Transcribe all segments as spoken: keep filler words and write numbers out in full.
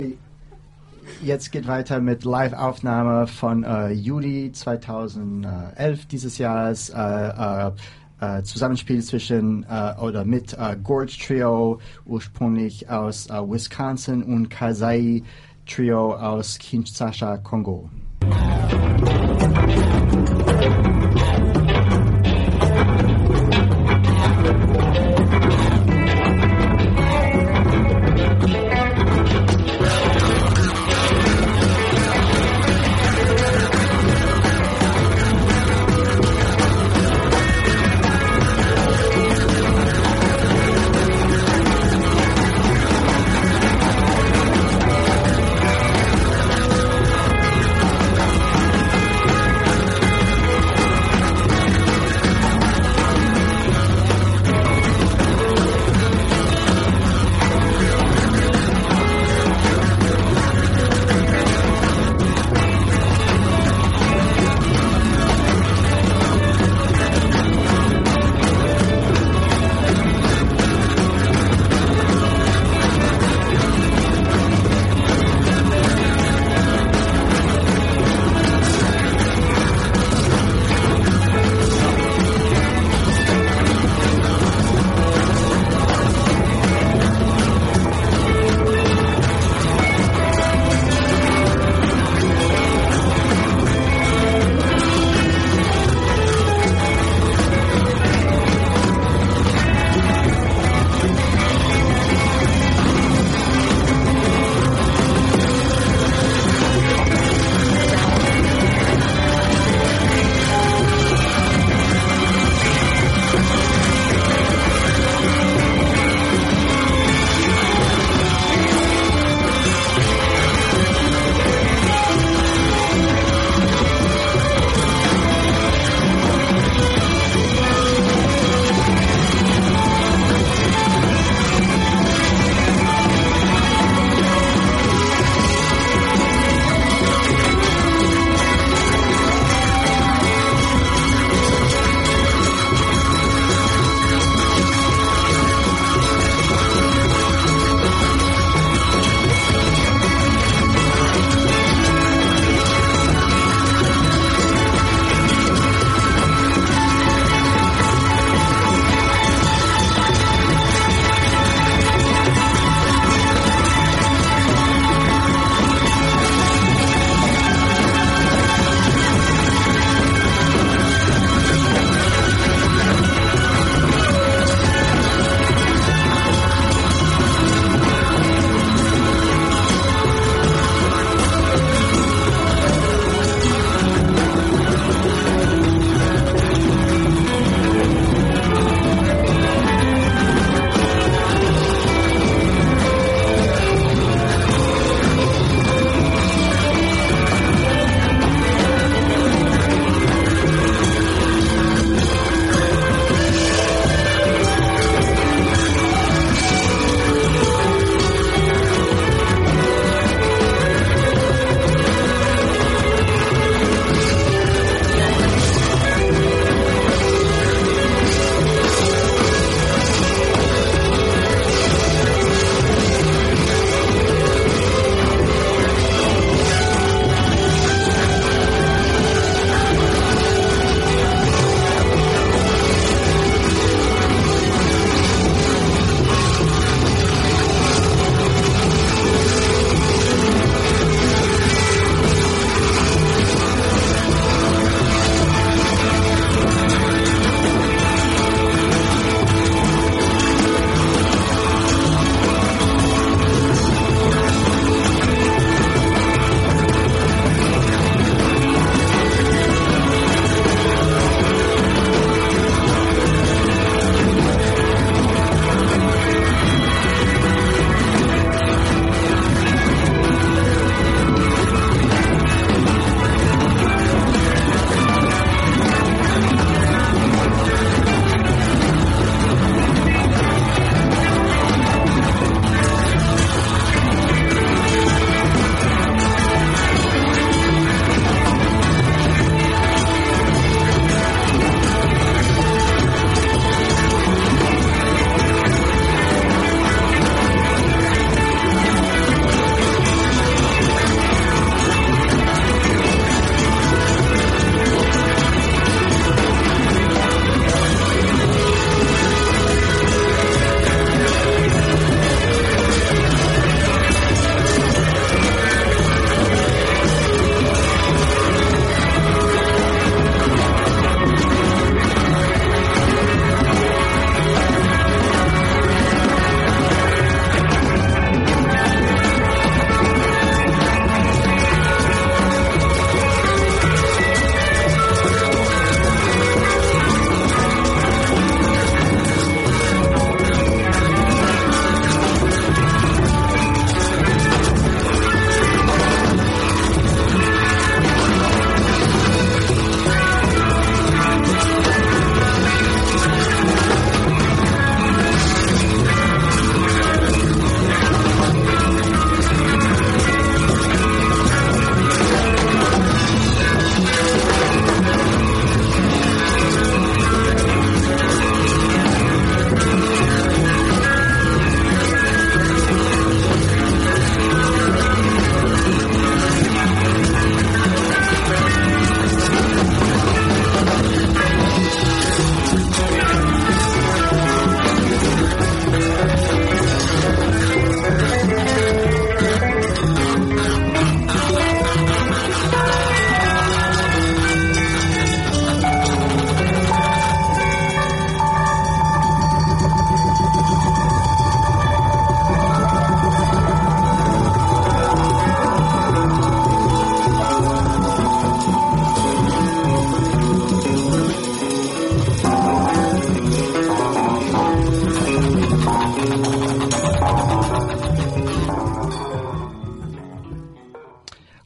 Jetzt geht weiter mit Live-Aufnahme von äh, Juli zweitausendelf dieses Jahres. Äh, äh, äh, Zusammenspiel zwischen äh, oder mit äh, Gorge Trio, ursprünglich aus äh, Wisconsin, und Kasai Trio aus Kinshasa, Kongo.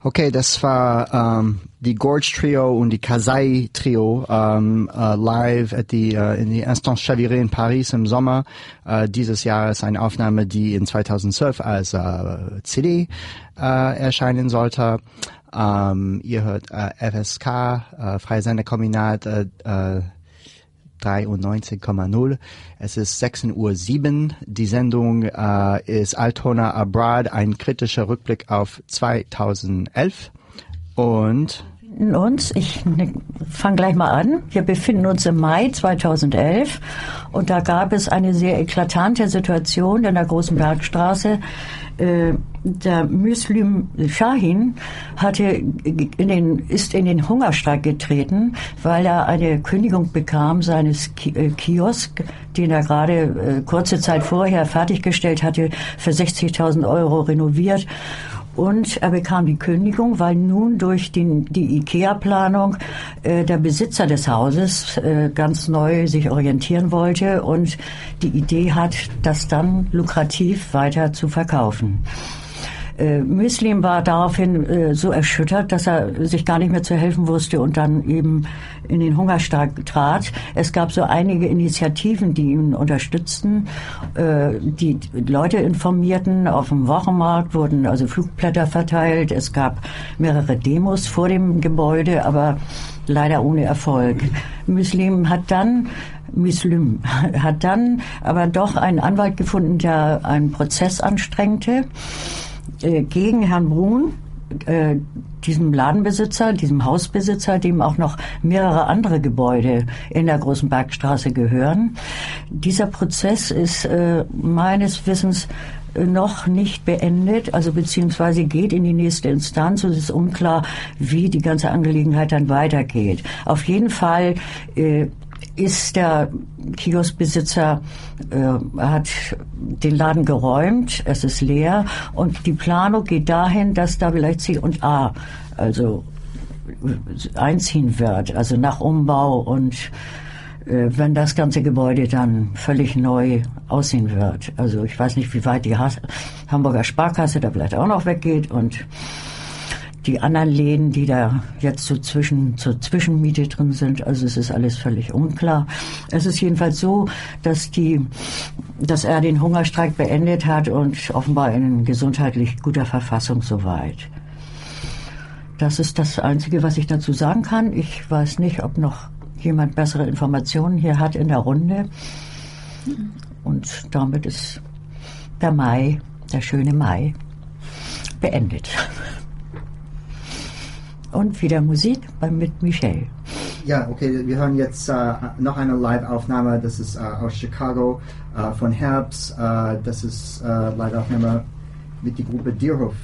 Okay, das war ähm, die Gorge Trio und die Kasai Trio ähm, äh, live at die, äh, in die Instance Chaviré in Paris im Sommer äh, dieses Jahres. Eine Aufnahme, die in zweitausendzwölf als äh, C D äh, erscheinen sollte. Ähm, ihr hört äh, F S K, äh, Freisenderkombinat äh, äh, dreiundneunzig Komma null. Es ist sechzehn Uhr sieben. Die Sendung äh, ist Altona Abroad, ein kritischer Rückblick auf zweitausendelf. Und uns, ich fange gleich mal an. Wir befinden uns im Mai zweitausendelf und da gab es eine sehr eklatante Situation in der Großen Bergstraße. Äh, der Müslüm Şahin hatte in den, ist in den Hungerstreik getreten, weil er eine Kündigung bekam seines Kiosk, den er gerade äh, kurze Zeit vorher fertiggestellt hatte, für sechzigtausend Euro renoviert. Und er bekam die Kündigung, weil nun durch den, die IKEA-Planung äh, der Besitzer des Hauses äh, ganz neu sich orientieren wollte und die Idee hat, das dann lukrativ weiter zu verkaufen. Äh, Müslüm war daraufhin äh, so erschüttert, dass er sich gar nicht mehr zu helfen wusste und dann eben in den Hungerstreik trat. Es gab so einige Initiativen, die ihn unterstützten, äh, die Leute informierten. Auf dem Wochenmarkt wurden also Flugblätter verteilt. Es gab mehrere Demos vor dem Gebäude, aber leider ohne Erfolg. Müslüm hat dann Müslüm hat dann aber doch einen Anwalt gefunden, der einen Prozess anstrengte gegen Herrn Brun, äh, diesem Ladenbesitzer, diesem Hausbesitzer, dem auch noch mehrere andere Gebäude in der Großen Bergstraße gehören. Dieser Prozess ist äh, meines Wissens noch nicht beendet, also beziehungsweise geht in die nächste Instanz und es ist unklar, wie die ganze Angelegenheit dann weitergeht. Auf jeden Fall äh, ist der Kioskbesitzer, äh, hat den Laden geräumt, es ist leer und die Planung geht dahin, dass da vielleicht C und A also einziehen wird, also nach Umbau und äh, wenn das ganze Gebäude dann völlig neu aussehen wird. Also ich weiß nicht, wie weit die Has- Hamburger Sparkasse da vielleicht auch noch weggeht und die anderen Läden, die da jetzt so zwischen, zur Zwischenmiete drin sind, also es ist alles völlig unklar. Es ist jedenfalls so, dass die, dass er den Hungerstreik beendet hat und offenbar in gesundheitlich guter Verfassung soweit. Das ist das Einzige, was ich dazu sagen kann. Ich weiß nicht, ob noch jemand bessere Informationen hier hat in der Runde. Und damit ist der Mai, der schöne Mai, beendet. Und wieder Musik mit Michel. Ja, okay, wir hören jetzt äh, noch eine Live-Aufnahme, das ist äh, aus Chicago, äh, von Herbst, äh, das ist äh, Live-Aufnahme mit der Gruppe Deerhoof.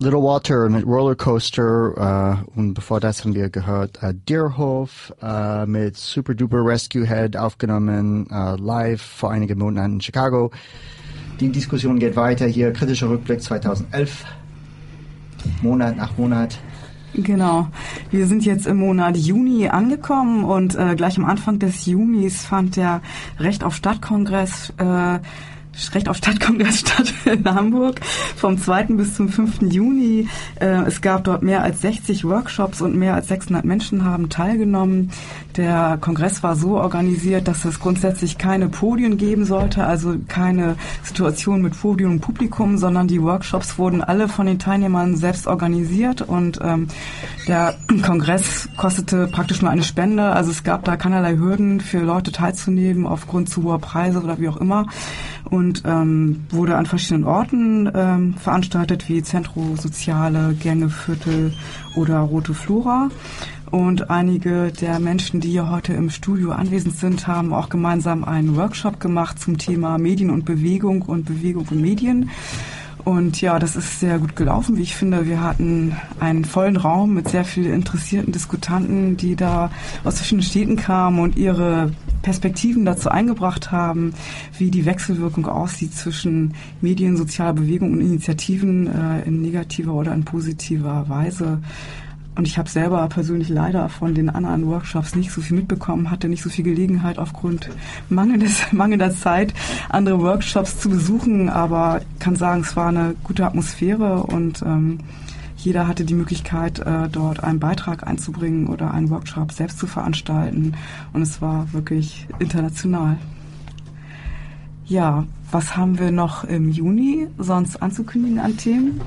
Little Walter mit Rollercoaster äh, und bevor das haben wir gehört äh, Deerhof äh, mit Super Duper Rescue Head aufgenommen, äh, live vor einigen Monaten in Chicago. Die Diskussion geht weiter hier, kritischer Rückblick zweitausendelf, Monat nach Monat. Genau, wir sind jetzt im Monat Juni angekommen und äh, gleich am Anfang des Junis fand der Recht auf Stadtkongress äh, Recht auf Stadtkongress statt in Hamburg vom zweiten bis zum fünften Juni. Äh, es gab dort mehr als sechzig Workshops und mehr als sechshundert Menschen haben teilgenommen. Der Kongress war so organisiert, dass es grundsätzlich keine Podien geben sollte, also keine Situation mit Podium und Publikum, sondern die Workshops wurden alle von den Teilnehmern selbst organisiert und ähm, der Kongress kostete praktisch nur eine Spende. Also es gab da keinerlei Hürden für Leute teilzunehmen aufgrund zu hoher Preise oder wie auch immer. Und ähm, wurde an verschiedenen Orten ähm, veranstaltet, wie Zentro Soziale, Gängeviertel oder Rote Flora. Und einige der Menschen, die hier heute im Studio anwesend sind, haben auch gemeinsam einen Workshop gemacht zum Thema Medien und Bewegung und Bewegung und Medien. Und ja, das ist sehr gut gelaufen, wie ich finde. Wir hatten einen vollen Raum mit sehr vielen interessierten Diskutanten, die da aus verschiedenen Städten kamen und ihre Perspektiven dazu eingebracht haben, wie die Wechselwirkung aussieht zwischen Medien, sozialer Bewegung und Initiativen äh, in negativer oder in positiver Weise. Und ich habe selber persönlich leider von den anderen Workshops nicht so viel mitbekommen, hatte nicht so viel Gelegenheit aufgrund mangelndes, mangelnder Zeit, andere Workshops zu besuchen. Aber ich kann sagen, es war eine gute Atmosphäre und ähm, jeder hatte die Möglichkeit, äh, dort einen Beitrag einzubringen oder einen Workshop selbst zu veranstalten. Und es war wirklich international. Ja, was haben wir noch im Juni sonst anzukündigen an Themen?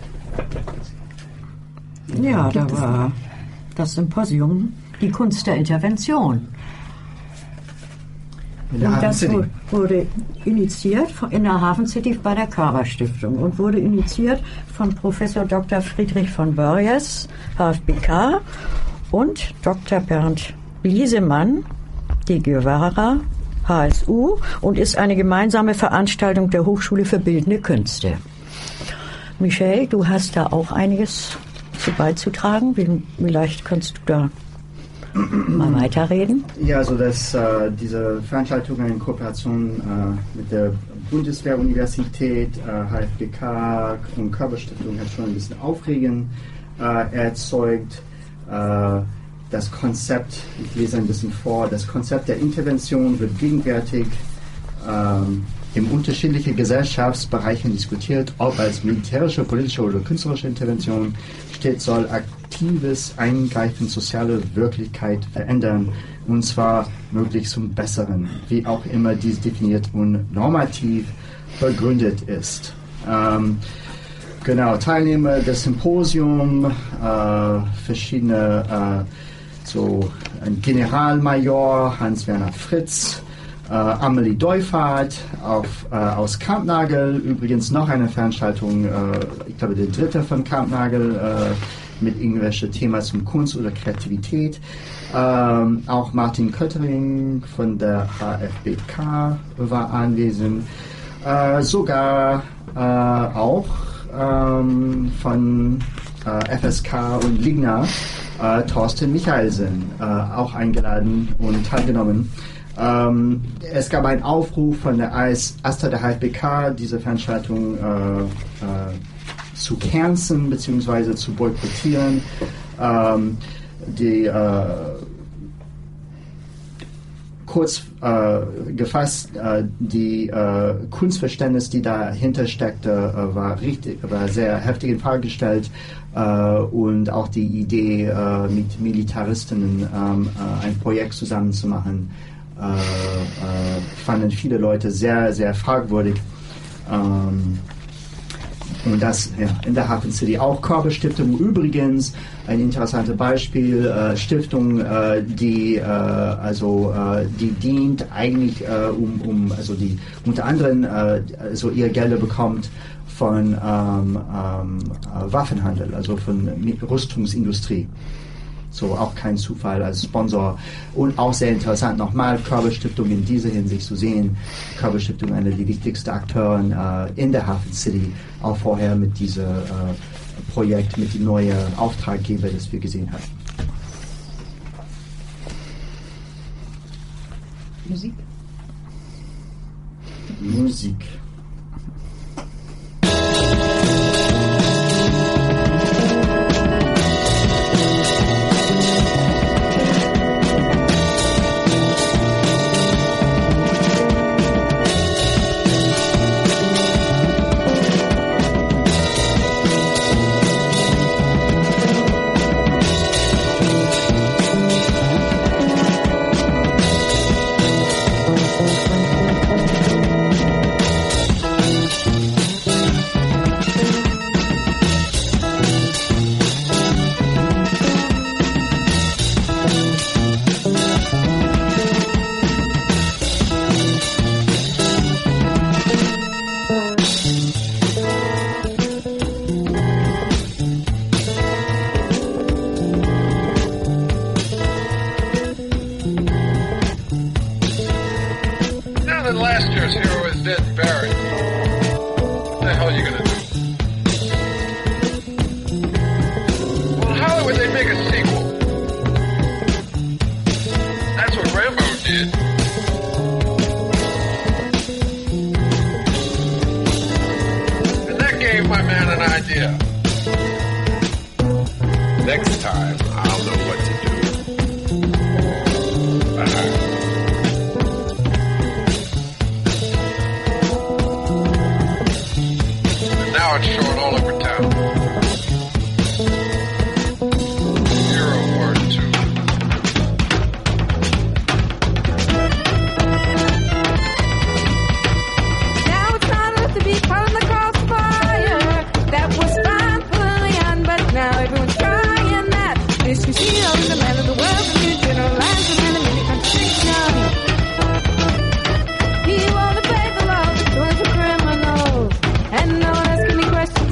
Ja, da war das Symposium Die Kunst der Intervention. In der und Hafen das City. wurde initiiert in der Hafen City bei der Carver Stiftung und wurde initiiert von Professor Doktor Friedrich von Borries, H F B K, und Doktor Bernd Liesemann, de Guevara, H S U, und ist eine gemeinsame Veranstaltung der Hochschule für Bildende Künste. Michel, du hast da auch einiges zu beizutragen. Vielleicht kannst du da mal weiterreden. Ja, also dass äh, diese Veranstaltung in Kooperation äh, mit der Bundeswehruniversität, äh, H F B K und Körperstiftung hat schon ein bisschen Aufregen äh, erzeugt. Äh, das Konzept, ich lese ein bisschen vor, das Konzept der Intervention wird gegenwärtig ähm, in unterschiedlichen Gesellschaftsbereichen diskutiert, ob als militärische, politische oder künstlerische Intervention steht, soll aktives Eingreifen soziale Wirklichkeit verändern, und zwar möglichst zum Besseren, wie auch immer dies definiert und normativ begründet ist. Ähm, genau, Teilnehmer des Symposiums, äh, verschiedene, äh, so ein Generalmajor Hans-Werner Fritz, Äh, Amelie Deufert auf, äh, aus Kampnagel, übrigens noch eine Veranstaltung, äh, ich glaube der dritte von Kampnagel, äh, mit irgendwelchen Themen zum Kunst oder Kreativität. Ähm, auch Martin Köttering von der H F B K war anwesend. Äh, sogar äh, auch ähm, von äh, F S K und Ligna, äh, Thorsten Michalsen, äh, auch eingeladen und teilgenommen. Ähm, es gab einen Aufruf von der AStA der H F B K, diese Veranstaltung äh, äh, zu canceln bzw. zu boykottieren. Ähm, die, äh, kurz äh, gefasst, äh, die äh, Kunstverständnis, die dahinter steckte, äh, war, richtig, war sehr heftig in Frage gestellt. Uh, und auch die Idee, uh, mit Militaristinnen um, uh, ein Projekt zusammen zu machen, uh, uh, fanden viele Leute sehr, sehr fragwürdig. Um, und das ja, in der Hafen City auch. Körperstiftung übrigens ein interessantes Beispiel, uh, Stiftung, uh, die uh, also uh, die dient eigentlich uh, um, um also die unter anderem uh, also ihr Gelder bekommt von ähm, ähm, Waffenhandel, also von Rüstungsindustrie. So auch kein Zufall als Sponsor. Und auch sehr interessant nochmal, Körperstiftung in dieser Hinsicht zu sehen. Körperstiftung, einer der wichtigsten Akteure äh, in der Hafen City, auch vorher mit dieser äh, Projekt mit den neuen Auftraggebern, das wir gesehen haben. Musik. Musik. And no one else can be questioned.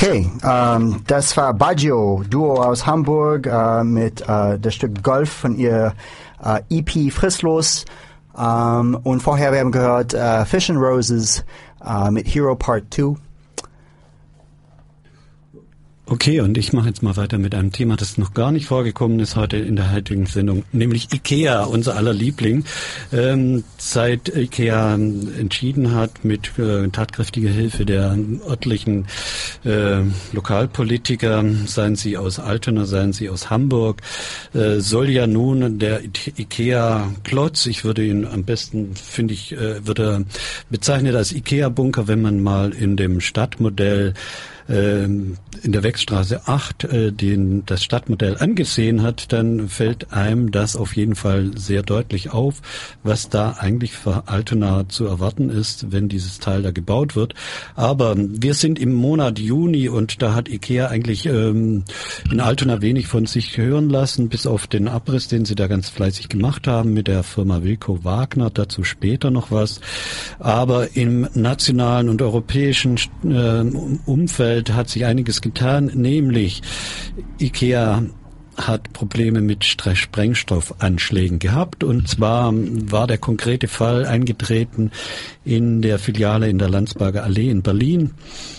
Okay, ähm, das war Baggio, Duo aus Hamburg äh, mit äh, das Stück Golf von ihr äh, E P Fristlos. Ähm, und vorher wir haben gehört äh, Fish and Roses äh, mit Hero Part zwei. Okay, und ich mache jetzt mal weiter mit einem Thema, das noch gar nicht vorgekommen ist heute in der heutigen Sendung, nämlich IKEA, unser aller Liebling. Ähm, seit IKEA entschieden hat, mit äh, tatkräftiger Hilfe der örtlichen äh, Lokalpolitiker, seien sie aus Altona, seien sie aus Hamburg, äh, soll ja nun der IKEA-Klotz, ich würde ihn am besten, finde ich, äh, würde bezeichnet als IKEA-Bunker, wenn man mal in dem Stadtmodell in der Wechstraße acht äh, den, das Stadtmodell angesehen hat, dann fällt einem das auf jeden Fall sehr deutlich auf, was da eigentlich für Altona zu erwarten ist, wenn dieses Teil da gebaut wird. Aber wir sind im Monat Juni und da hat IKEA eigentlich ähm, in Altona wenig von sich hören lassen, bis auf den Abriss, den sie da ganz fleißig gemacht haben mit der Firma Wilco Wagner, dazu später noch was. Aber im nationalen und europäischen äh, Umfeld hat sich einiges getan, nämlich IKEA hat Probleme mit Sprengstoffanschlägen gehabt, und zwar war der konkrete Fall eingetreten in der Filiale in der Landsberger Allee in Berlin.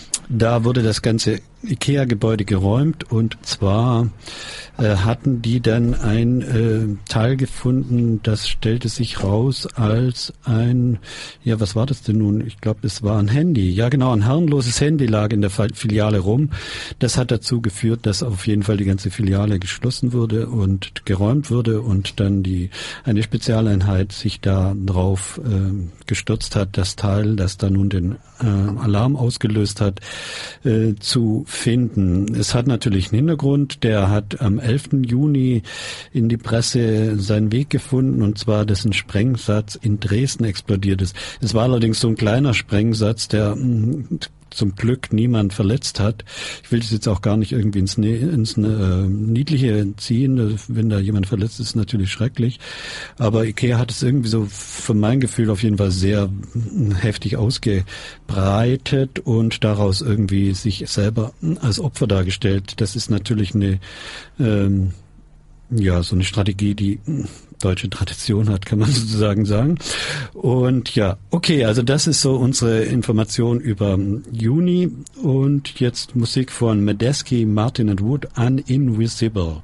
Da wurde das ganze IKEA-Gebäude geräumt, und zwar äh, hatten die dann ein äh, Teil gefunden, das stellte sich raus als ein, ja, was war das denn nun? Ich glaube, das war ein Handy. Ja, genau, ein herrenloses Handy lag in der Filiale rum. Das hat dazu geführt, dass auf jeden Fall die ganze Filiale geschlossen wurde und geräumt wurde und dann die eine Spezialeinheit sich da drauf äh, gestürzt hat, das Teil, das da nun den äh, Alarm ausgelöst hat, äh, zu finden. Es hat natürlich einen Hintergrund, der hat am elften Juni in die Presse seinen Weg gefunden, und zwar, dass ein Sprengsatz in Dresden explodiert ist. Es war allerdings so ein kleiner Sprengsatz, der mh, zum Glück niemand verletzt hat. Ich will das jetzt auch gar nicht irgendwie ins, ins äh, Niedliche ziehen. Wenn da jemand verletzt ist, ist natürlich schrecklich. Aber IKEA hat es irgendwie so, für mein Gefühl, auf jeden Fall sehr heftig ausgebreitet und daraus irgendwie sich selber als Opfer dargestellt. Das ist natürlich eine, ähm, ja, so eine Strategie, die deutsche Tradition hat, kann man sozusagen sagen. Und ja, okay, also das ist so unsere Information über Juni. Und jetzt Musik von Medeski, Martin and Wood, Uninvisible.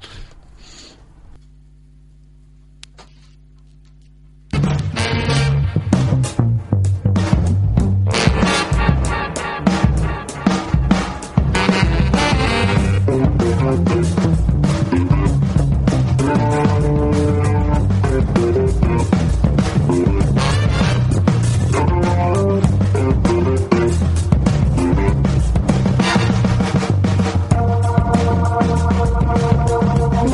We'll be right back.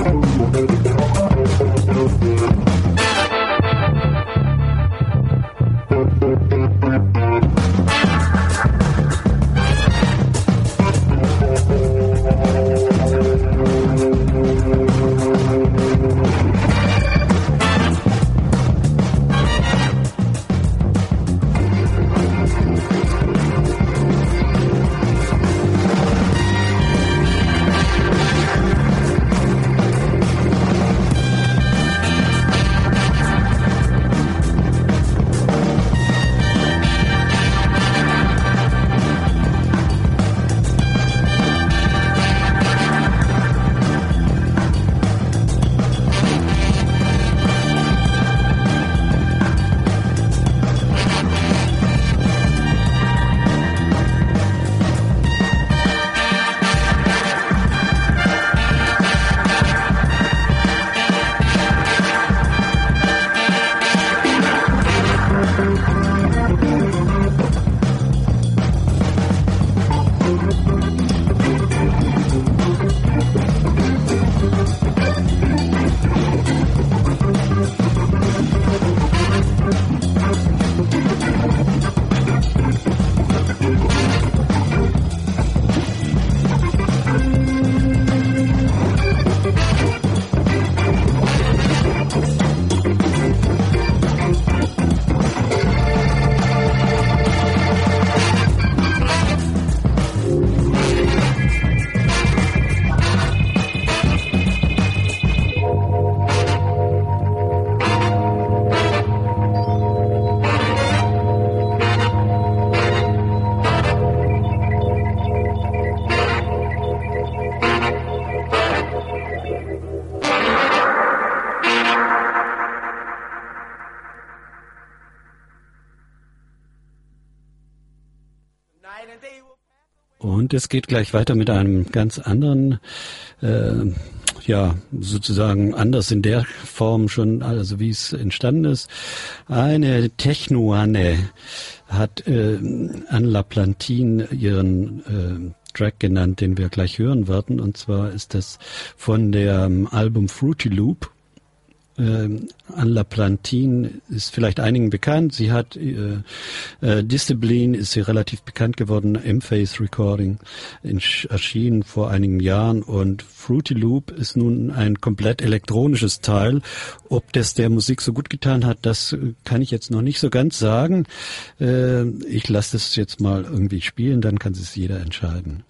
Und es geht gleich weiter mit einem ganz anderen, äh, ja, sozusagen anders in der Form schon, also wie es entstanden ist. Eine Techno-Anne hat äh, Anne Laplantin ihren äh, Track genannt, den wir gleich hören werden. Und zwar ist das von dem Album Fruity Loop. Ähm, Anne Laplantin ist vielleicht einigen bekannt. Sie hat äh, äh, Discipline ist sie relativ bekannt geworden. M-Face Recording in, erschienen vor einigen Jahren, und Fruity Loop ist nun ein komplett elektronisches Teil. Ob das der Musik so gut getan hat, das kann ich jetzt noch nicht so ganz sagen. Äh, ich lasse das jetzt mal irgendwie spielen, dann kann es jeder entscheiden.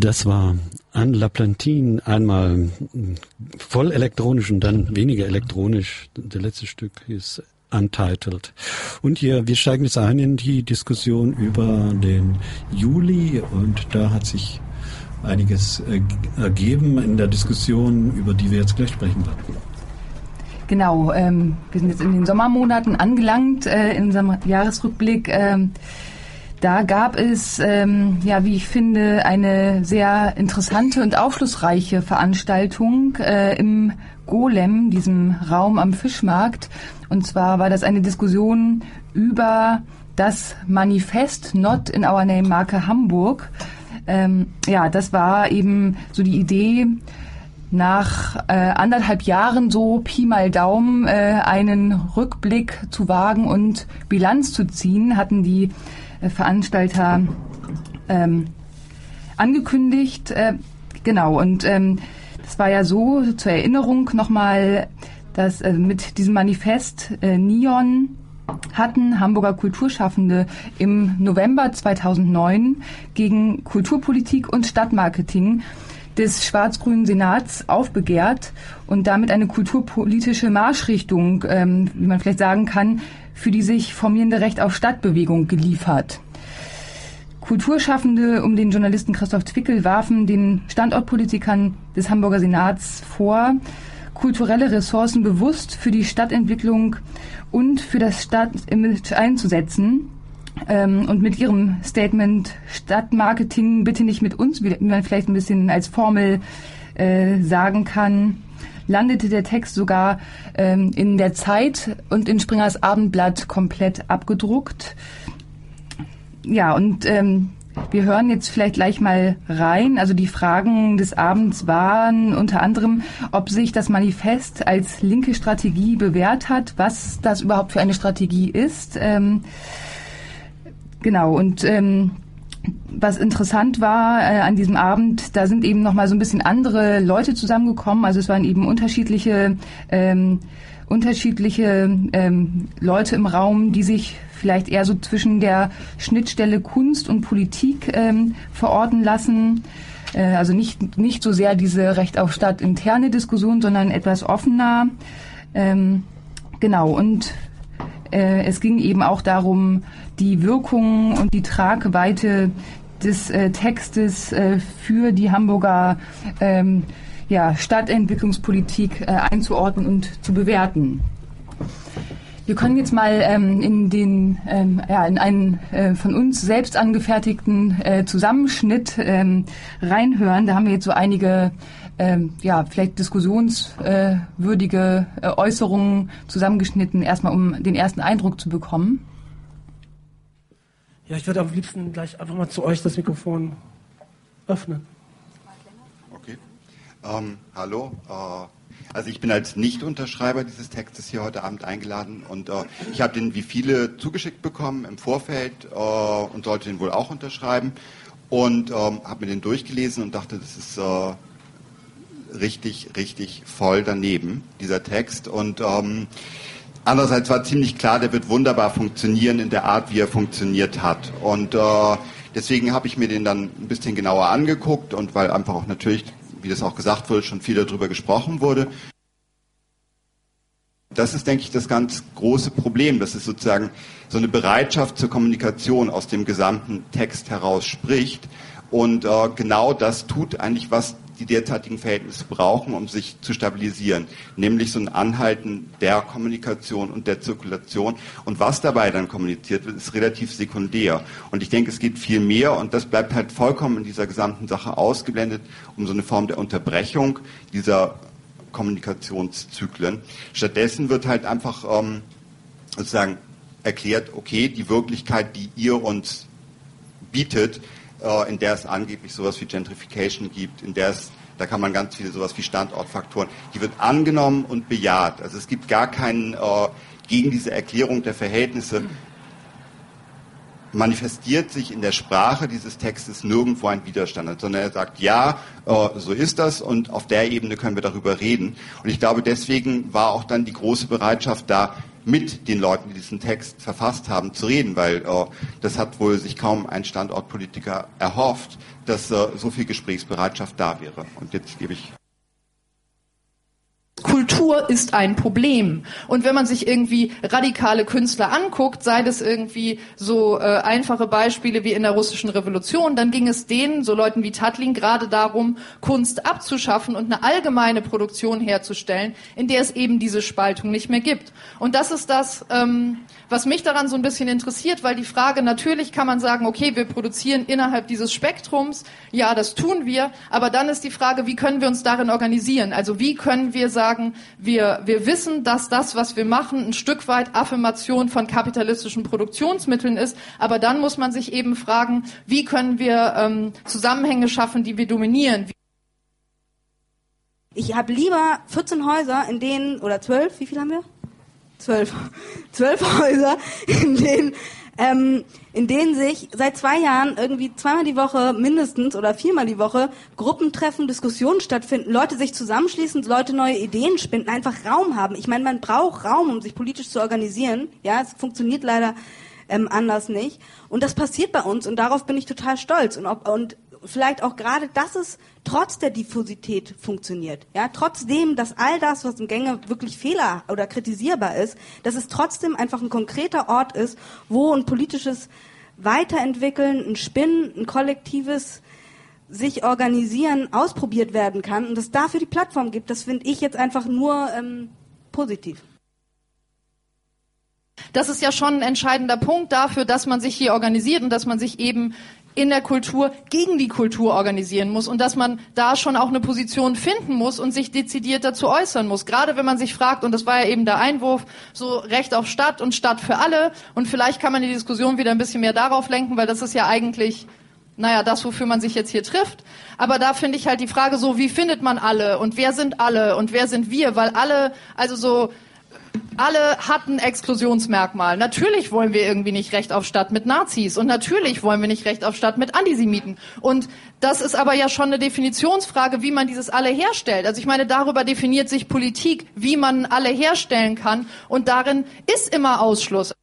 Das war Anne Laplantin, einmal voll elektronisch und dann weniger elektronisch. Das letzte Stück ist Untitled. Und hier, wir steigen jetzt ein in die Diskussion über den Juli und da hat sich einiges ergeben in der Diskussion, über die wir jetzt gleich sprechen werden. Genau, ähm, wir sind jetzt in den Sommermonaten angelangt, äh, in unserem Jahresrückblick. Ähm, da gab es, ähm, ja, wie ich finde, eine sehr interessante und aufschlussreiche Veranstaltung äh, im Golem, diesem Raum am Fischmarkt. Und zwar war das eine Diskussion über das Manifest Not in Our Name Marke Hamburg. Ähm, ja, das war eben so die Idee, nach äh, anderthalb Jahren so Pi mal Daumen äh, einen Rückblick zu wagen und Bilanz zu ziehen, hatten die äh, Veranstalter ähm, angekündigt. Äh, genau, und ähm, das war ja so, zur Erinnerung nochmal, dass äh, mit diesem Manifest äh, Neon hatten Hamburger Kulturschaffende im November zweitausendneun gegen Kulturpolitik und Stadtmarketing des schwarz-grünen Senats aufbegehrt und damit eine kulturpolitische Marschrichtung, ähm, wie man vielleicht sagen kann, für die sich formierende Recht auf Stadtbewegung geliefert. Kulturschaffende um den Journalisten Christoph Zwickel warfen den Standortpolitikern des Hamburger Senats vor, kulturelle Ressourcen bewusst für die Stadtentwicklung und für das Stadtimage einzusetzen. Ähm, und mit ihrem Statement Stadtmarketing bitte nicht mit uns, wie man vielleicht ein bisschen als Formel äh, sagen kann, landete der Text sogar ähm, in der Zeit und in Springers Abendblatt komplett abgedruckt. Ja, und ähm, wir hören jetzt vielleicht gleich mal rein. Also die Fragen des Abends waren unter anderem, ob sich das Manifest als linke Strategie bewährt hat, was das überhaupt für eine Strategie ist. Ähm, Genau, und ähm, was interessant war äh, an diesem Abend, da sind eben nochmal so ein bisschen andere Leute zusammengekommen. Also es waren eben unterschiedliche, ähm, unterschiedliche ähm, Leute im Raum, die sich vielleicht eher so zwischen der Schnittstelle Kunst und Politik ähm, verorten lassen. Äh, also nicht, nicht so sehr diese Recht auf Stadt interne Diskussion, sondern etwas offener. Ähm, genau, und äh, es ging eben auch darum, die Wirkung und die Tragweite des äh, Textes äh, für die Hamburger ähm, ja, Stadtentwicklungspolitik äh, einzuordnen und zu bewerten. Wir können jetzt mal ähm, in den ähm, ja, in einen äh, von uns selbst angefertigten äh, Zusammenschnitt ähm, reinhören. Da haben wir jetzt so einige ähm, ja vielleicht diskussionswürdige äh, Äußerungen zusammengeschnitten, erstmal um den ersten Eindruck zu bekommen. Ja, ich würde am liebsten gleich einfach mal zu euch das Mikrofon öffnen. Okay. Ähm, hallo. Äh, also ich bin als Nicht-Unterschreiber dieses Textes hier heute Abend eingeladen und äh, ich habe den wie viele zugeschickt bekommen im Vorfeld äh, und sollte den wohl auch unterschreiben und ähm, habe mir den durchgelesen und dachte, das ist äh, richtig, richtig voll daneben, dieser Text. Und ähm, andererseits war ziemlich klar, der wird wunderbar funktionieren in der Art, wie er funktioniert hat. Und äh, deswegen habe ich mir den dann ein bisschen genauer angeguckt und weil einfach auch natürlich, wie das auch gesagt wurde, schon viel darüber gesprochen wurde. Das ist, denke ich, das ganz große Problem. Das ist sozusagen so eine Bereitschaft zur Kommunikation aus dem gesamten Text heraus spricht. Und äh, genau das tut eigentlich, was die derzeitigen Verhältnisse brauchen, um sich zu stabilisieren, nämlich so ein Anhalten der Kommunikation und der Zirkulation. Und was dabei dann kommuniziert wird, ist relativ sekundär. Und ich denke, es geht viel mehr und das bleibt halt vollkommen in dieser gesamten Sache ausgeblendet, um so eine Form der Unterbrechung dieser Kommunikationszyklen. Stattdessen wird halt einfach ähm, sozusagen erklärt, okay, die Wirklichkeit, die ihr uns bietet, in der es angeblich sowas wie Gentrification gibt, in der es, da kann man ganz viele sowas wie Standortfaktoren, die wird angenommen und bejaht. Also es gibt gar keinen, äh, gegen diese Erklärung der Verhältnisse manifestiert sich in der Sprache dieses Textes nirgendwo ein Widerstand, sondern er sagt, ja, äh, so ist das und auf der Ebene können wir darüber reden. Und ich glaube, deswegen war auch dann die große Bereitschaft da, mit den Leuten, die diesen Text verfasst haben, zu reden, weil äh, das hat wohl sich kaum ein Standortpolitiker erhofft, dass äh, so viel Gesprächsbereitschaft da wäre. Und jetzt gebe ich... Kultur ist ein Problem. Und wenn man sich irgendwie radikale Künstler anguckt, sei das irgendwie so äh, einfache Beispiele wie in der russischen Revolution, dann ging es denen, so Leuten wie Tatlin, gerade darum, Kunst abzuschaffen und eine allgemeine Produktion herzustellen, in der es eben diese Spaltung nicht mehr gibt. Und das ist das, ähm, was mich daran so ein bisschen interessiert, weil die Frage, natürlich kann man sagen, okay, wir produzieren innerhalb dieses Spektrums, ja, das tun wir, aber dann ist die Frage, wie können wir uns darin organisieren? Also wie können wir sagen, wir, wir wissen, dass das, was wir machen, ein Stück weit Affirmation von kapitalistischen Produktionsmitteln ist, aber dann muss man sich eben fragen, wie können wir ähm, Zusammenhänge schaffen, die wir dominieren. Ich habe lieber vierzehn Häuser, in denen, oder zwölf, wie viel haben wir? Zwölf. Zwölf Häuser, in denen, ähm, in denen sich seit zwei Jahren irgendwie zweimal die Woche mindestens oder viermal die Woche Gruppentreffen, Diskussionen stattfinden, Leute sich zusammenschließen, Leute neue Ideen spinnen, einfach Raum haben. Ich meine, man braucht Raum, um sich politisch zu organisieren. Ja, es funktioniert leider ähm, anders nicht. Und das passiert bei uns und darauf bin ich total stolz. Und, ob, und vielleicht auch gerade, dass es trotz der Diffusität funktioniert. Ja, trotzdem, dass all das, was im Gänge wirklich Fehler oder kritisierbar ist, dass es trotzdem einfach ein konkreter Ort ist, wo ein politisches Weiterentwickeln, ein Spinnen, ein kollektives sich organisieren, ausprobiert werden kann und es dafür die Plattform gibt, das finde ich jetzt einfach nur ähm, positiv. Das ist ja schon ein entscheidender Punkt dafür, dass man sich hier organisiert und dass man sich eben in der Kultur gegen die Kultur organisieren muss und dass man da schon auch eine Position finden muss und sich dezidiert dazu äußern muss. Gerade wenn man sich fragt, und das war ja eben der Einwurf, so Recht auf Stadt und Stadt für alle, und vielleicht kann man die Diskussion wieder ein bisschen mehr darauf lenken, weil das ist ja eigentlich, naja, das, wofür man sich jetzt hier trifft. Aber da finde ich halt die Frage so, wie findet man alle und wer sind alle und wer sind wir? Weil alle, also so, alle hatten Exklusionsmerkmal. Natürlich wollen wir irgendwie nicht Recht auf Stadt mit Nazis und natürlich wollen wir nicht Recht auf Stadt mit Antisemiten. Und das ist aber ja schon eine Definitionsfrage, wie man dieses alle herstellt. Also ich meine, darüber definiert sich Politik, wie man alle herstellen kann, und darin ist immer Ausschluss.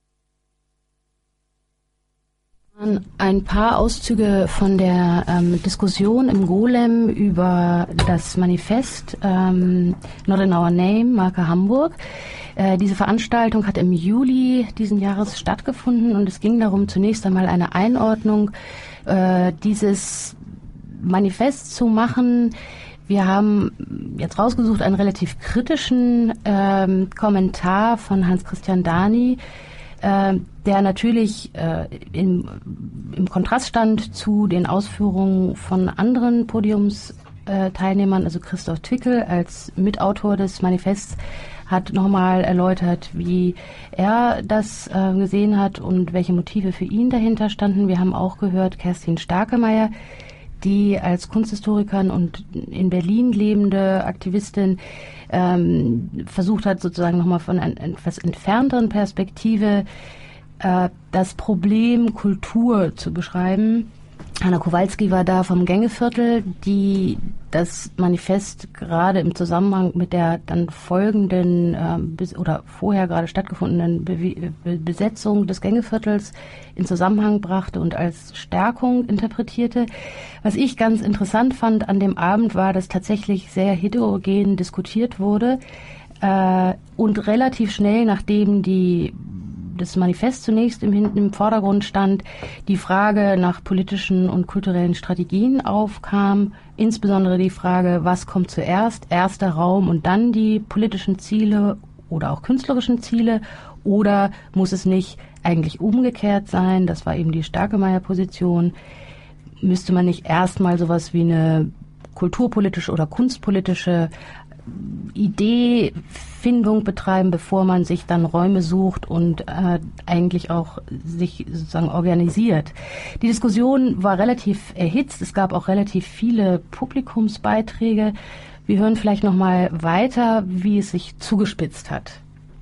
Ein paar Auszüge von der ähm, Diskussion im Golem über das Manifest ähm, Not in Our Name, Marke Hamburg. Äh, diese Veranstaltung hat im Juli diesen Jahres stattgefunden und es ging darum, zunächst einmal eine Einordnung äh, dieses Manifest zu machen. Wir haben jetzt rausgesucht einen relativ kritischen ähm, Kommentar von Hans-Christian Dani, äh, der natürlich äh, im, im Kontrast stand zu den Ausführungen von anderen Podiumsteilnehmern, also Christoph Twickel als Mitautor des Manifests hat nochmal erläutert, wie er das äh, gesehen hat und welche Motive für ihn dahinter standen. Wir haben auch gehört, Kerstin Starkemeyer, die als Kunsthistorikerin und in Berlin lebende Aktivistin ähm, versucht hat, sozusagen nochmal von einer etwas entfernteren Perspektive äh, das Problem Kultur zu beschreiben. Hanna Kowalski war da vom Gängeviertel, die das Manifest gerade im Zusammenhang mit der dann folgenden äh, bis, oder vorher gerade stattgefundenen Be- Be- Besetzung des Gängeviertels in Zusammenhang brachte und als Stärkung interpretierte. Was ich ganz interessant fand an dem Abend war, dass tatsächlich sehr heterogen diskutiert wurde äh, und relativ schnell, nachdem die das Manifest zunächst im, im Vordergrund stand, die Frage nach politischen und kulturellen Strategien aufkam, insbesondere die Frage, was kommt zuerst, erst der Raum und dann die politischen Ziele oder auch künstlerischen Ziele, oder muss es nicht eigentlich umgekehrt sein, das war eben die Starkemeyer-Position, müsste man nicht erstmal sowas wie eine kulturpolitische oder kunstpolitische Ideefindung betreiben, bevor man sich dann Räume sucht und äh, eigentlich auch sich sozusagen organisiert. Die Diskussion war relativ erhitzt. Es gab auch relativ viele Publikumsbeiträge. Wir hören vielleicht noch mal weiter, wie es sich zugespitzt hat.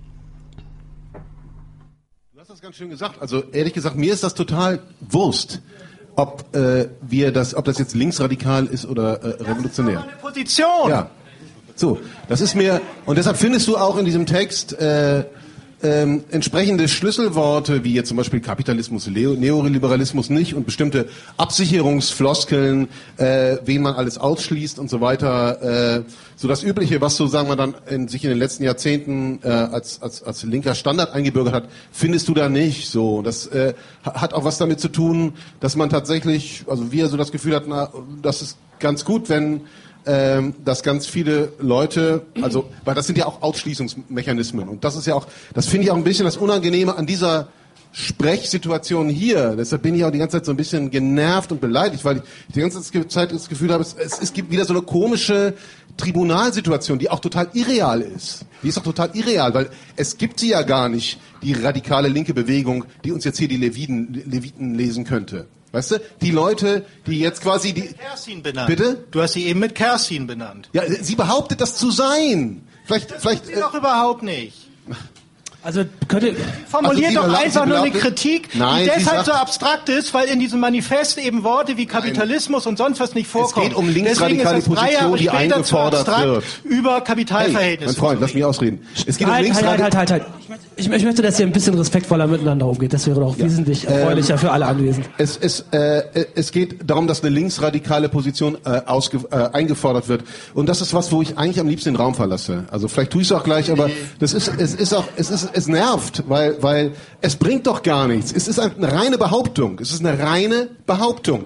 Du hast das ganz schön gesagt. Also ehrlich gesagt, mir ist das total Wurst, ob äh, wir das, ob das jetzt linksradikal ist oder äh, revolutionär. Das ist eine Position. Ja. So, das ist mir, und deshalb findest du auch in diesem Text, äh, ähm, entsprechende Schlüsselworte, wie jetzt zum Beispiel Kapitalismus, Leo, Neoliberalismus nicht und bestimmte Absicherungsfloskeln, äh, wen man alles ausschließt und so weiter, äh, so das Übliche, was so, sagen wir dann, in, sich in den letzten Jahrzehnten äh, als, als, als linker Standard eingebürgert hat, findest du da nicht so. Das äh, hat auch was damit zu tun, dass man tatsächlich, also wir so das Gefühl hatten, na, das ist ganz gut, wenn ähm, dass ganz viele Leute, also, weil das sind ja auch Ausschließungsmechanismen und das ist ja auch, das finde ich auch ein bisschen das Unangenehme an dieser Sprechsituation hier. Deshalb bin ich auch die ganze Zeit so ein bisschen genervt und beleidigt, weil ich die ganze Zeit das Gefühl habe, es, es, es gibt wieder so eine komische Tribunalsituation, die auch total irreal ist. Die ist auch total irreal, weil es gibt sie ja gar nicht, die radikale linke Bewegung, die uns jetzt hier die Leviten, Leviten lesen könnte. Weißt du? Die Leute, die jetzt quasi die... Kerstin benannt. Bitte? Du hast sie eben mit Kerstin benannt. Ja, sie behauptet das zu sein. Vielleicht, das vielleicht. Sie äh, doch überhaupt nicht. Also könnte formuliert also doch einfach nur eine glaubt, Kritik, nein, die deshalb sagt, so abstrakt ist, weil in diesem Manifest eben Worte wie Kapitalismus nein. und sonst was nicht vorkommen. Es geht um linksradikale Position, die eingefordert wird. Über Kapitalverhältnisse. Hey, mein Freund, lass mich ausreden. Es geht halt, um linksradikale... Halt, halt, halt, halt. Ich, möchte, ich, ich möchte, dass ihr ein bisschen respektvoller miteinander umgeht. Das wäre doch ja. wesentlich erfreulicher ähm, für alle Anwesenden. Es, es, äh, es geht darum, dass eine linksradikale Position äh, ausge, äh, eingefordert wird. Und das ist was, wo ich eigentlich am liebsten den Raum verlasse. Also vielleicht tue ich es auch gleich, aber das ist, es ist auch, es ist, es nervt, weil, weil es bringt doch gar nichts. Es ist eine reine Behauptung. Es ist eine reine Behauptung.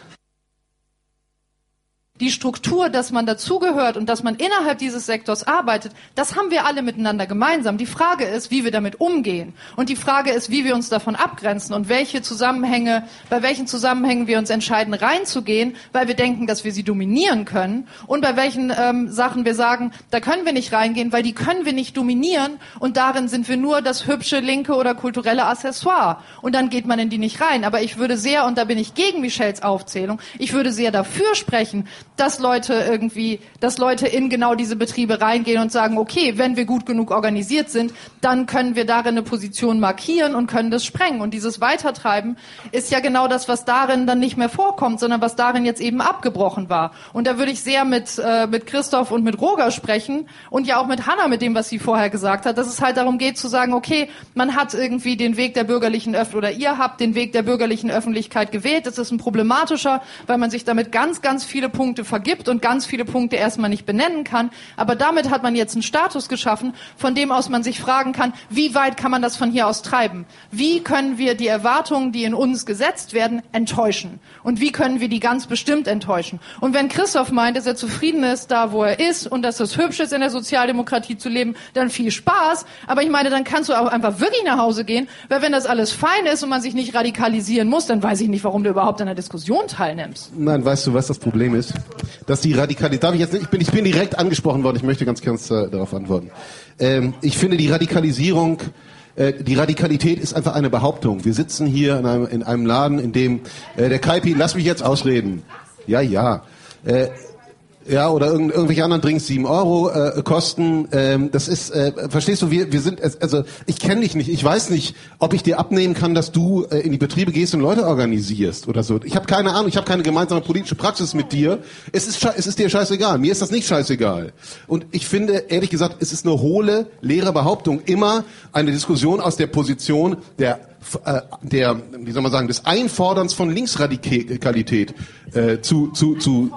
Die Struktur, dass man dazugehört und dass man innerhalb dieses Sektors arbeitet, das haben wir alle miteinander gemeinsam. Die Frage ist, wie wir damit umgehen. Und die Frage ist, wie wir uns davon abgrenzen und welche Zusammenhänge, bei welchen Zusammenhängen wir uns entscheiden, reinzugehen, weil wir denken, dass wir sie dominieren können, und bei welchen ähm, Sachen wir sagen, da können wir nicht reingehen, weil die können wir nicht dominieren und darin sind wir nur das hübsche linke oder kulturelle Accessoire. Und dann geht man in die nicht rein. Aber ich würde sehr, und da bin ich gegen Michels Aufzählung, ich würde sehr dafür sprechen, dass Leute irgendwie, dass Leute in genau diese Betriebe reingehen und sagen, okay, wenn wir gut genug organisiert sind, dann können wir darin eine Position markieren und können das sprengen. Und dieses Weitertreiben ist ja genau das, was darin dann nicht mehr vorkommt, sondern was darin jetzt eben abgebrochen war. Und da würde ich sehr mit, äh, mit Christoph und mit Roger sprechen und ja auch mit Hanna, mit dem, was sie vorher gesagt hat, dass es halt darum geht zu sagen, okay, man hat irgendwie den Weg der bürgerlichen Öffentlichkeit, oder ihr habt den Weg der bürgerlichen Öffentlichkeit gewählt. Das ist ein problematischer, weil man sich damit ganz, ganz viele Punkte vergibt und ganz viele Punkte erstmal nicht benennen kann. Aber damit hat man jetzt einen Status geschaffen, von dem aus man sich fragen kann, wie weit kann man das von hier aus treiben? Wie können wir die Erwartungen, die in uns gesetzt werden, enttäuschen? Und wie können wir die ganz bestimmt enttäuschen? Und wenn Christoph meint, dass er zufrieden ist, da wo er ist und dass es hübsch ist, in der Sozialdemokratie zu leben, dann viel Spaß. Aber ich meine, dann kannst du auch einfach wirklich nach Hause gehen, weil wenn das alles fein ist und man sich nicht radikalisieren muss, dann weiß ich nicht, warum du überhaupt an der Diskussion teilnimmst. Nein, weißt du, was das Problem ist? Dass die Radikalität, darf ich jetzt nicht, ich bin, ich bin direkt angesprochen worden, ich möchte ganz kurz äh, darauf antworten. Ähm, ich finde die Radikalisierung, äh, die Radikalität ist einfach eine Behauptung. Wir sitzen hier in einem, in einem Laden, in dem äh, der Kaipi, lass mich jetzt ausreden. Ja, ja. Äh, Ja, oder irgend, irgendwelche anderen Drinks sieben Euro äh, kosten. Ähm, das ist, äh, verstehst du, wir, wir sind, also ich kenne dich nicht, ich weiß nicht, ob ich dir abnehmen kann, dass du äh, in die Betriebe gehst und Leute organisierst oder so. Ich habe keine Ahnung, ich habe keine gemeinsame politische Praxis mit dir. Es ist, es ist dir scheißegal, mir ist das nicht scheißegal. Und ich finde, ehrlich gesagt, es ist eine hohle, leere Behauptung, immer eine Diskussion aus der Position der äh, der, wie soll man sagen, des Einforderns von Linksradikalität äh, zu, zu, zu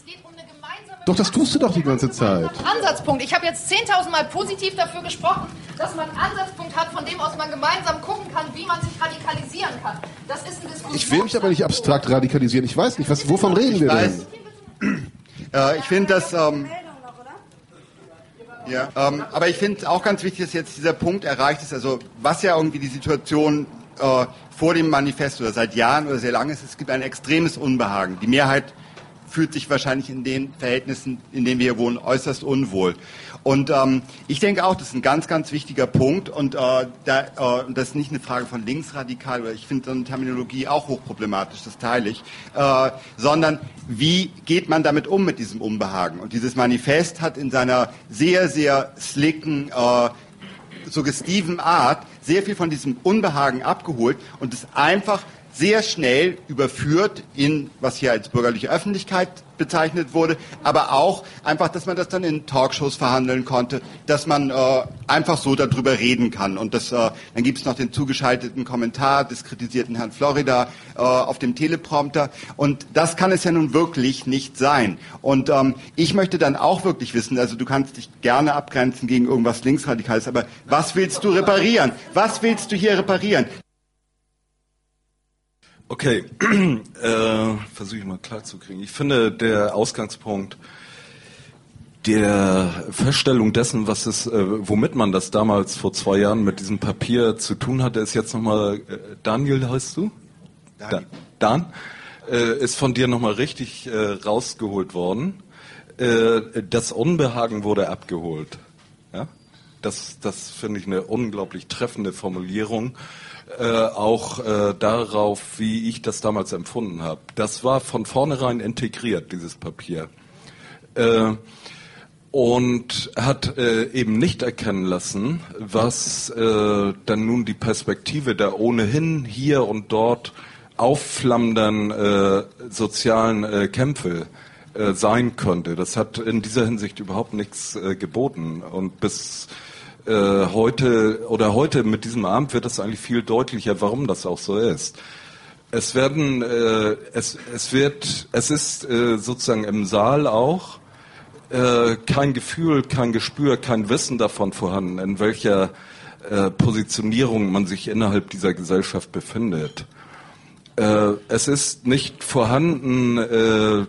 Doch, das tust du doch die ganze Zeit. Ansatzpunkt. Ich habe jetzt zehntausend Mal positiv dafür gesprochen, dass man einen Ansatzpunkt hat, von dem aus man gemeinsam gucken kann, wie man sich radikalisieren kann. Das ist ein Diskussion. Ich will mich aber nicht abstrakt radikalisieren. Ich weiß nicht, was, wovon reden wir denn? Äh, ich finde das... Ähm, ja, ähm, aber ich finde auch ganz wichtig, dass jetzt dieser Punkt erreicht ist, also was ja irgendwie die Situation äh, vor dem Manifest oder seit Jahren oder sehr lange ist, es gibt ein extremes Unbehagen. Die Mehrheit fühlt sich wahrscheinlich in den Verhältnissen, in denen wir hier wohnen, äußerst unwohl. Und ähm, ich denke auch, das ist ein ganz, ganz wichtiger Punkt. Und äh, da, äh, das ist nicht eine Frage von linksradikal, oder ich finde so eine Terminologie auch hochproblematisch, das teile ich, äh, sondern wie geht man damit um mit diesem Unbehagen? Und dieses Manifest hat in seiner sehr, sehr slicken, äh, suggestiven Art sehr viel von diesem Unbehagen abgeholt und es einfach sehr schnell überführt in, was hier als bürgerliche Öffentlichkeit bezeichnet wurde, aber auch einfach, dass man das dann in Talkshows verhandeln konnte, dass man äh, einfach so darüber reden kann. Und das, äh, dann gibt es noch den zugeschalteten Kommentar des kritisierten Herrn Florida äh, auf dem Teleprompter. Und das kann es ja nun wirklich nicht sein. Und ähm, ich möchte dann auch wirklich wissen, also du kannst dich gerne abgrenzen gegen irgendwas Linksradikales, aber was willst du reparieren? Was willst du hier reparieren? Okay, äh, versuche ich mal klar zu kriegen. Ich finde, der Ausgangspunkt der Feststellung dessen, was es, äh, womit man das damals vor zwei Jahren mit diesem Papier zu tun hatte, ist jetzt nochmal, äh, Daniel heißt du? Dan. Dan? Äh, ist von dir nochmal richtig äh, rausgeholt worden. Äh, das Unbehagen wurde abgeholt. Ja? Das, das finde ich eine unglaublich treffende Formulierung. Äh, auch äh, darauf, wie ich das damals empfunden habe. Das war von vornherein integriert, dieses Papier. Äh, und hat äh, eben nicht erkennen lassen, was äh, dann nun die Perspektive der ohnehin hier und dort aufflammenden äh, sozialen äh, Kämpfe äh, sein könnte. Das hat in dieser Hinsicht überhaupt nichts äh, geboten. Und bis Äh, heute oder heute mit diesem Abend wird es eigentlich viel deutlicher, warum das auch so ist. Es werden, äh, es, es wird, es ist äh, sozusagen im Saal auch äh, kein Gefühl, kein Gespür, kein Wissen davon vorhanden, in welcher äh, Positionierung man sich innerhalb dieser Gesellschaft befindet. Äh, es ist nicht vorhanden, äh,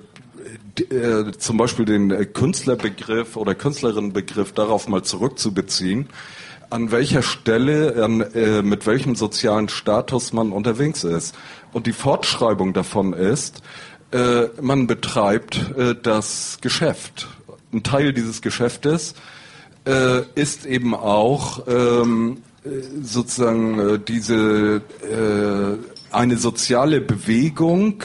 Äh, zum Beispiel den äh, Künstlerbegriff oder Künstlerinnenbegriff darauf mal zurückzubeziehen, an welcher Stelle, an, äh, mit welchem sozialen Status man unterwegs ist. Und die Fortschreibung davon ist, äh, man betreibt äh, das Geschäft. Ein Teil dieses Geschäftes äh, ist eben auch ähm, sozusagen äh, diese äh, eine soziale Bewegung,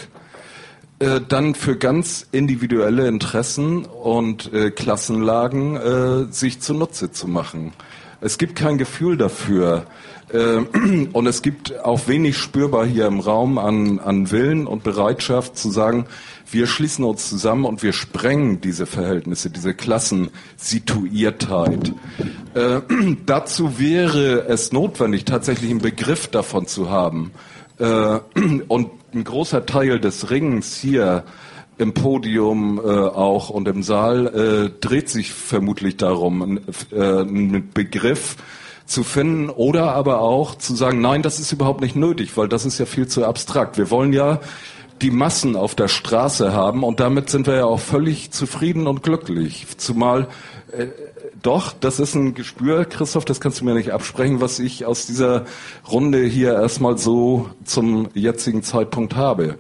dann für ganz individuelle Interessen und äh, Klassenlagen äh, sich zunutze zu machen. Es gibt kein Gefühl dafür äh, und es gibt auch wenig spürbar hier im Raum an, an Willen und Bereitschaft zu sagen, wir schließen uns zusammen und wir sprengen diese Verhältnisse, diese Klassensituiertheit. Äh, dazu wäre es notwendig, tatsächlich einen Begriff davon zu haben. Äh, und ein großer Teil des Ringens hier im Podium äh, auch und im Saal äh, dreht sich vermutlich darum, äh, einen Begriff zu finden oder aber auch zu sagen, nein, das ist überhaupt nicht nötig, weil das ist ja viel zu abstrakt. Wir wollen ja die Massen auf der Straße haben und damit sind wir ja auch völlig zufrieden und glücklich. Zumal äh, doch, das ist ein Gespür, Christoph, das kannst du mir nicht absprechen, was ich aus dieser Runde hier erstmal so zum jetzigen Zeitpunkt habe.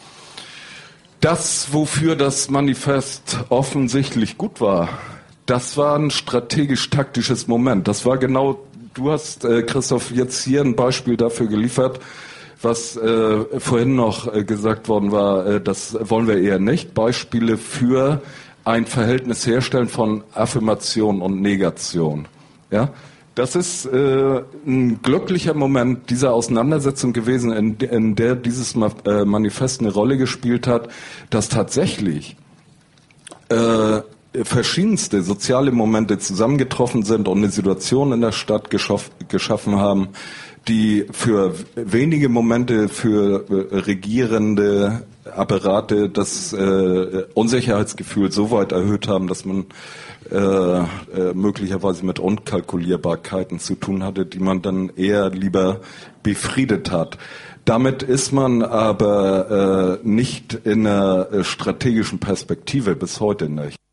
Das, wofür das Manifest offensichtlich gut war, das war ein strategisch-taktisches Moment. Das war genau, du hast, äh, Christoph, jetzt hier ein Beispiel dafür geliefert, was äh, vorhin noch äh, gesagt worden war, äh, das wollen wir eher nicht. Beispiele für ein Verhältnis herstellen von Affirmation und Negation. Ja, das ist äh, ein glücklicher Moment dieser Auseinandersetzung gewesen, in, in der dieses Ma- äh, Manifest eine Rolle gespielt hat, dass tatsächlich äh, verschiedenste soziale Momente zusammengetroffen sind und eine Situation in der Stadt geschaff- geschaffen haben, die für wenige Momente für äh, regierende Apparate das äh, Unsicherheitsgefühl so weit erhöht haben, dass man äh, äh, möglicherweise mit Unkalkulierbarkeiten zu tun hatte, die man dann eher lieber befriedet hat. Damit ist man aber äh, nicht in einer strategischen Perspektive, bis heute nicht.